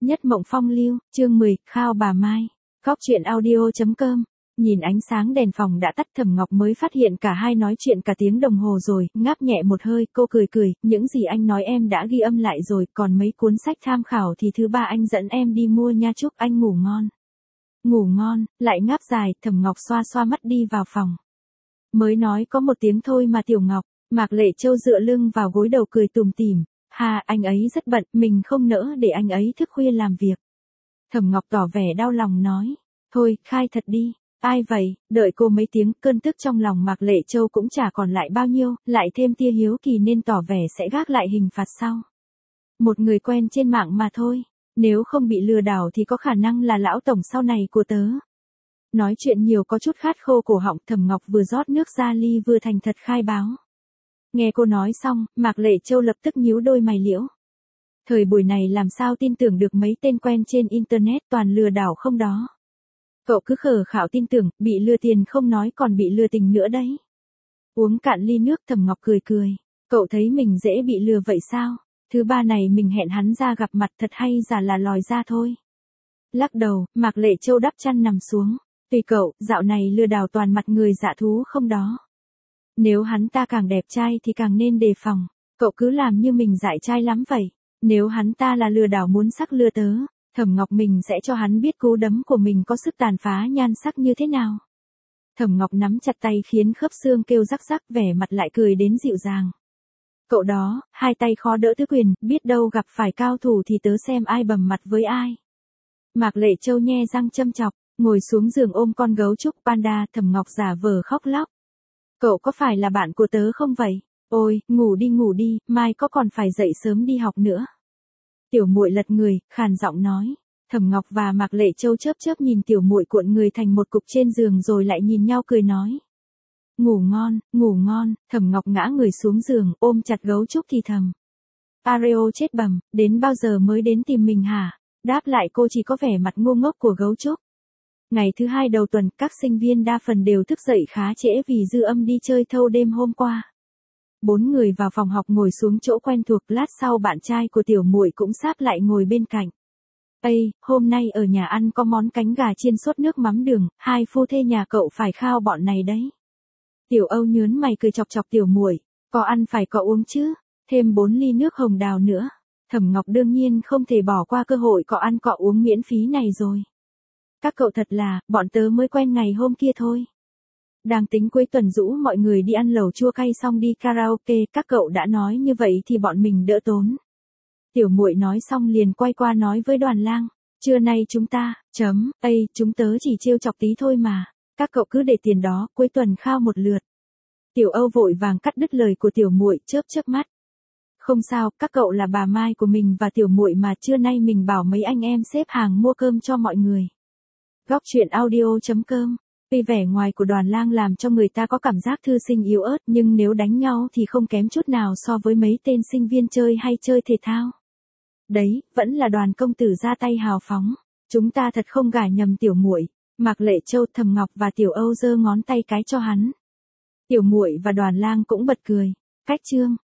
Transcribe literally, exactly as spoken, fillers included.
Nhất mộng phong lưu, chương mười, khao bà Mai. Góc chuyện audio chấm com. Nhìn ánh sáng đèn phòng đã tắt, Thẩm Ngọc mới phát hiện cả hai nói chuyện cả tiếng đồng hồ rồi, ngáp nhẹ một hơi, cô cười cười, những gì anh nói em đã ghi âm lại rồi, còn mấy cuốn sách tham khảo thì thứ ba anh dẫn em đi mua nha, chúc anh ngủ ngon. Ngủ ngon, lại ngáp dài, Thẩm Ngọc xoa xoa mắt đi vào phòng. Mới nói có một tiếng thôi mà Tiểu Ngọc. Mạc Lệ Châu dựa lưng vào gối đầu cười tủm tỉm. Ha, anh ấy rất bận, mình không nỡ để anh ấy thức khuya làm việc. Thẩm Ngọc tỏ vẻ đau lòng nói. Thôi, khai thật đi. Ai vậy, đợi cô mấy tiếng, cơn tức trong lòng Mạc Lệ Châu cũng chả còn lại bao nhiêu, lại thêm tia hiếu kỳ nên tỏ vẻ sẽ gác lại hình phạt sau. Một người quen trên mạng mà thôi, nếu không bị lừa đảo thì có khả năng là lão tổng sau này của tớ. Nói chuyện nhiều có chút khát khô cổ họng, Thẩm Ngọc vừa rót nước ra ly vừa thành thật khai báo. Nghe cô nói xong, Mạc Lệ Châu lập tức nhíu đôi mày liễu. Thời buổi này làm sao tin tưởng được mấy tên quen trên internet toàn lừa đảo không đó. Cậu cứ khờ khạo tin tưởng, bị lừa tiền không nói còn bị lừa tình nữa đấy. Uống cạn ly nước, Thẩm Ngọc cười cười. Cậu thấy mình dễ bị lừa vậy sao? Thứ ba này mình hẹn hắn ra gặp mặt thật hay giả là lòi ra thôi. Lắc đầu, Mạc Lệ Châu đắp chăn nằm xuống. Tùy cậu, dạo này lừa đảo toàn mặt người dạ thú không đó. Nếu hắn ta càng đẹp trai thì càng nên đề phòng. Cậu cứ làm như mình dại trai lắm vậy. Nếu hắn ta là lừa đảo muốn sắc lừa tớ, Thẩm Ngọc mình sẽ cho hắn biết cú đấm của mình có sức tàn phá nhan sắc như thế nào. Thẩm Ngọc nắm chặt tay khiến khớp xương kêu rắc rắc, vẻ mặt lại cười đến dịu dàng. Cậu đó, hai tay khó đỡ tứ quyền, biết đâu gặp phải cao thủ thì tớ xem ai bầm mặt với ai. Mạc Lệ Châu nhe răng châm chọc, ngồi xuống giường ôm con gấu trúc panda, Thẩm Ngọc giả vờ khóc lóc. Cậu có phải là bạn của tớ không vậy? Ôi, ngủ đi ngủ đi, mai có còn phải dậy sớm đi học nữa. Tiểu muội lật người, khàn giọng nói. Thẩm Ngọc và Mạc Lệ Châu chớp chớp nhìn tiểu muội cuộn người thành một cục trên giường rồi lại nhìn nhau cười nói. Ngủ ngon, ngủ ngon, Thẩm Ngọc ngã người xuống giường, ôm chặt gấu trúc thì thầm. Areo chết bầm, đến bao giờ mới đến tìm mình hả? Đáp lại cô chỉ có vẻ mặt ngu ngốc của gấu trúc. Ngày thứ hai đầu tuần, các sinh viên đa phần đều thức dậy khá trễ vì dư âm đi chơi thâu đêm hôm qua. Bốn người vào phòng học ngồi xuống chỗ quen thuộc, lát sau bạn trai của tiểu muội cũng sáp lại ngồi bên cạnh. Ây, hôm nay ở nhà ăn có món cánh gà chiên sốt nước mắm đường, hai phu thê nhà cậu phải khao bọn này đấy. Tiểu Âu nhớn mày cười chọc chọc tiểu muội, có ăn phải có uống chứ, thêm bốn ly nước hồng đào nữa. Thẩm Ngọc đương nhiên không thể bỏ qua cơ hội có ăn cọ uống miễn phí này rồi. Các cậu thật là, bọn tớ mới quen ngày hôm kia thôi. Đang tính cuối tuần rũ mọi người đi ăn lẩu chua cay xong đi karaoke, các cậu đã nói như vậy thì bọn mình đỡ tốn. Tiểu muội nói xong liền quay qua nói với Đoàn Lang, trưa nay chúng ta, chấm, ây, chúng tớ chỉ trêu chọc tí thôi mà, các cậu cứ để tiền đó, cuối tuần khao một lượt. Tiểu Âu vội vàng cắt đứt lời của tiểu muội, chớp chớp mắt. Không sao, các cậu là bà Mai của mình và tiểu muội mà, trưa nay mình bảo mấy anh em xếp hàng mua cơm cho mọi người. Góc chuyện audio chấm com. Tuy vẻ ngoài của Đoàn Lang làm cho người ta có cảm giác thư sinh yếu ớt, nhưng nếu đánh nhau thì không kém chút nào so với mấy tên sinh viên chơi hay chơi thể thao. Đấy, vẫn là Đoàn công tử ra tay hào phóng. Chúng ta thật không gả nhầm tiểu muội. Mạc Lệ Châu, Thẩm Ngọc và Tiểu Âu giơ ngón tay cái cho hắn. Tiểu muội và Đoàn Lang cũng bật cười. Cách chương.